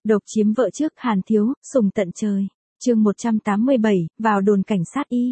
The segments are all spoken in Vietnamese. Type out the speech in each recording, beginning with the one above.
Độc chiếm vợ trước Hàn Thiếu, sùng tận trời. Chương 187, vào đồn cảnh sát y.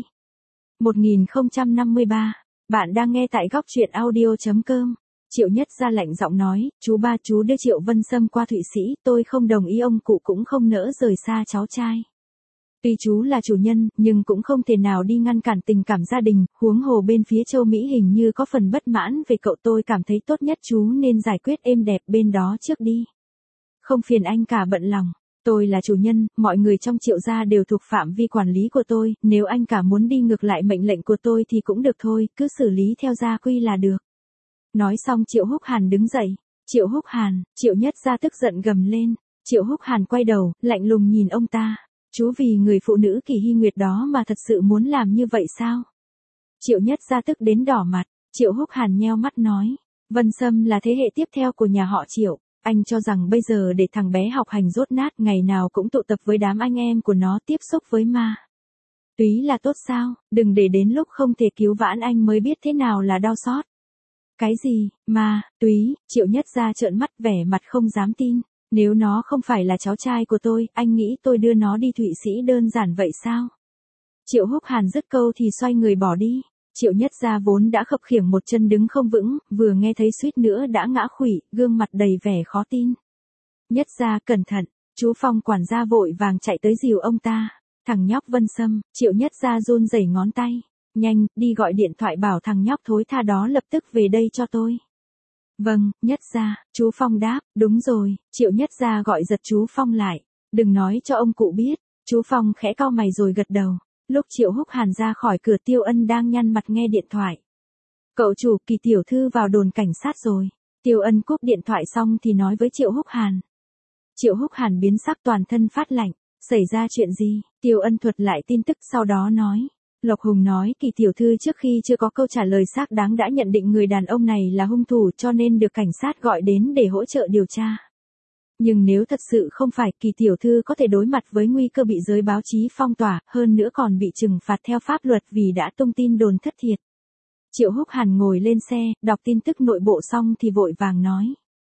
1053. Bạn đang nghe tại góc truyện audio.com. Triệu Nhất ra lạnh giọng nói, chú ba chú đưa Triệu Vân Sâm qua Thụy Sĩ, tôi không đồng ý, ông cụ cũng không nỡ rời xa cháu trai. Tuy chú là chủ nhân, nhưng cũng không thể nào đi ngăn cản tình cảm gia đình, huống hồ bên phía Châu Mỹ hình như có phần bất mãn về cậu, tôi cảm thấy tốt nhất chú nên giải quyết êm đẹp bên đó trước đi. Không phiền anh cả bận lòng, tôi là chủ nhân, mọi người trong Triệu gia đều thuộc phạm vi quản lý của tôi, nếu anh cả muốn đi ngược lại mệnh lệnh của tôi thì cũng được thôi, cứ xử lý theo gia quy là được. Nói xong Triệu Húc Hàn đứng dậy. Triệu Húc Hàn, Triệu Nhất gia tức giận gầm lên. Triệu Húc Hàn quay đầu, lạnh lùng nhìn ông ta. Chú vì người phụ nữ Kỳ Hy Nguyệt đó mà thật sự muốn làm như vậy sao? Triệu Nhất gia tức đến đỏ mặt. Triệu Húc Hàn nheo mắt nói. Vân Sâm là thế hệ tiếp theo của nhà họ Triệu. Anh cho rằng bây giờ để thằng bé học hành dốt nát, ngày nào cũng tụ tập với đám anh em của nó, tiếp xúc với ma túy là tốt sao? Đừng để đến lúc không thể cứu vãn anh mới biết thế nào là đau xót. Cái gì, ma túy? Triệu Nhất gia trợn mắt vẻ mặt không dám tin. Nếu nó không phải là cháu trai của tôi, anh nghĩ tôi đưa nó đi Thụy Sĩ đơn giản vậy sao? Triệu Húc Hàn dứt câu thì xoay người bỏ đi. Triệu Nhất gia vốn đã khập khiễng một chân đứng không vững, vừa nghe thấy suýt nữa đã ngã khuỵu, gương mặt đầy vẻ khó tin. Nhất gia cẩn thận, chú Phong quản gia vội vàng chạy tới dìu ông ta. Thằng nhóc Vân Sâm, Triệu Nhất gia run rẩy ngón tay. Nhanh, đi gọi điện thoại bảo thằng nhóc thối tha đó lập tức về đây cho tôi. Vâng, Nhất gia, chú Phong đáp, đúng rồi, Triệu Nhất gia gọi giật chú Phong lại. Đừng nói cho ông cụ biết, chú Phong khẽ cau mày rồi gật đầu. Lúc Triệu Húc Hàn ra khỏi cửa, Tiêu Ân đang nhăn mặt nghe điện thoại. Cậu chủ, Kỳ tiểu thư vào đồn cảnh sát rồi. Tiêu Ân cúp điện thoại xong thì nói với Triệu Húc Hàn. Triệu Húc Hàn biến sắc toàn thân phát lạnh. Xảy ra chuyện gì? Tiêu Ân thuật lại tin tức sau đó nói. Lộc Hùng nói Kỳ tiểu thư trước khi chưa có câu trả lời xác đáng đã nhận định người đàn ông này là hung thủ, cho nên được cảnh sát gọi đến để hỗ trợ điều tra. Nhưng nếu thật sự không phải, Kỳ tiểu thư có thể đối mặt với nguy cơ bị giới báo chí phong tỏa, hơn nữa còn bị trừng phạt theo pháp luật vì đã tung tin đồn thất thiệt. Triệu Húc Hàn ngồi lên xe, đọc tin tức nội bộ xong thì vội vàng nói.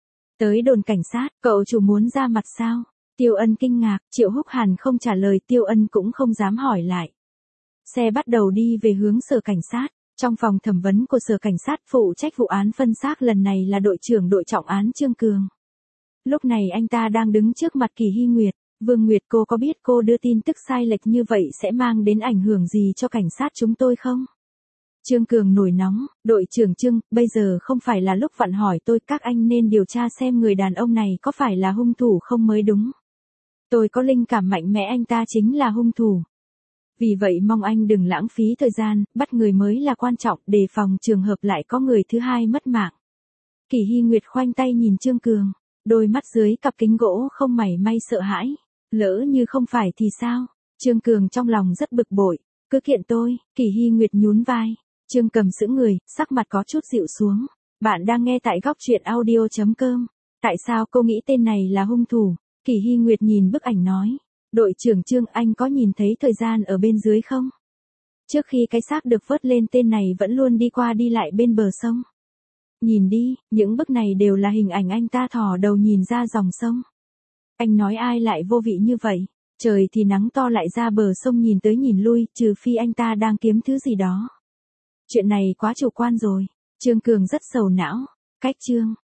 Tới đồn cảnh sát, cậu chủ muốn ra mặt sao? Tiêu Ân kinh ngạc, Triệu Húc Hàn không trả lời, Tiêu Ân cũng không dám hỏi lại. Xe bắt đầu đi về hướng sở cảnh sát. Trong phòng thẩm vấn của sở cảnh sát, phụ trách vụ án phân xác lần này là đội trưởng đội trọng án Trương Cường. Lúc này anh ta đang đứng trước mặt Kỳ Hy Nguyệt. Vương Nguyệt, cô có biết cô đưa tin tức sai lệch như vậy sẽ mang đến ảnh hưởng gì cho cảnh sát chúng tôi không? Trương Cường nổi nóng, đội trưởng Trương, bây giờ không phải là lúc vặn hỏi tôi, các anh nên điều tra xem người đàn ông này có phải là hung thủ không mới đúng. Tôi có linh cảm mạnh mẽ anh ta chính là hung thủ. Vì vậy mong anh đừng lãng phí thời gian, bắt người mới là quan trọng, đề phòng trường hợp lại có người thứ hai mất mạng. Kỳ Hy Nguyệt khoanh tay nhìn Trương Cường, đôi mắt dưới cặp kính gỗ không mảy may sợ hãi. Lỡ như không phải thì sao? Trương Cường trong lòng rất bực bội. Cứ kiện tôi. Kỳ Hy Nguyệt nhún vai. Trương Cầm sững người, sắc mặt có chút dịu xuống. Bạn đang nghe tại góc truyện audio.com. Tại sao cô nghĩ tên này là hung thủ? Kỳ Hy Nguyệt nhìn bức ảnh nói. Đội trưởng Trương, anh có nhìn thấy thời gian ở bên dưới không? Trước khi cái xác được vớt lên, tên này vẫn luôn đi qua đi lại bên bờ sông. Nhìn đi, những bức này đều là hình ảnh anh ta thò đầu nhìn ra dòng sông. Anh nói ai lại vô vị như vậy? Trời thì nắng to lại ra bờ sông nhìn tới nhìn lui, trừ phi anh ta đang kiếm thứ gì đó. Chuyện này quá chủ quan rồi. Trương Cường rất sầu não. Cách Trương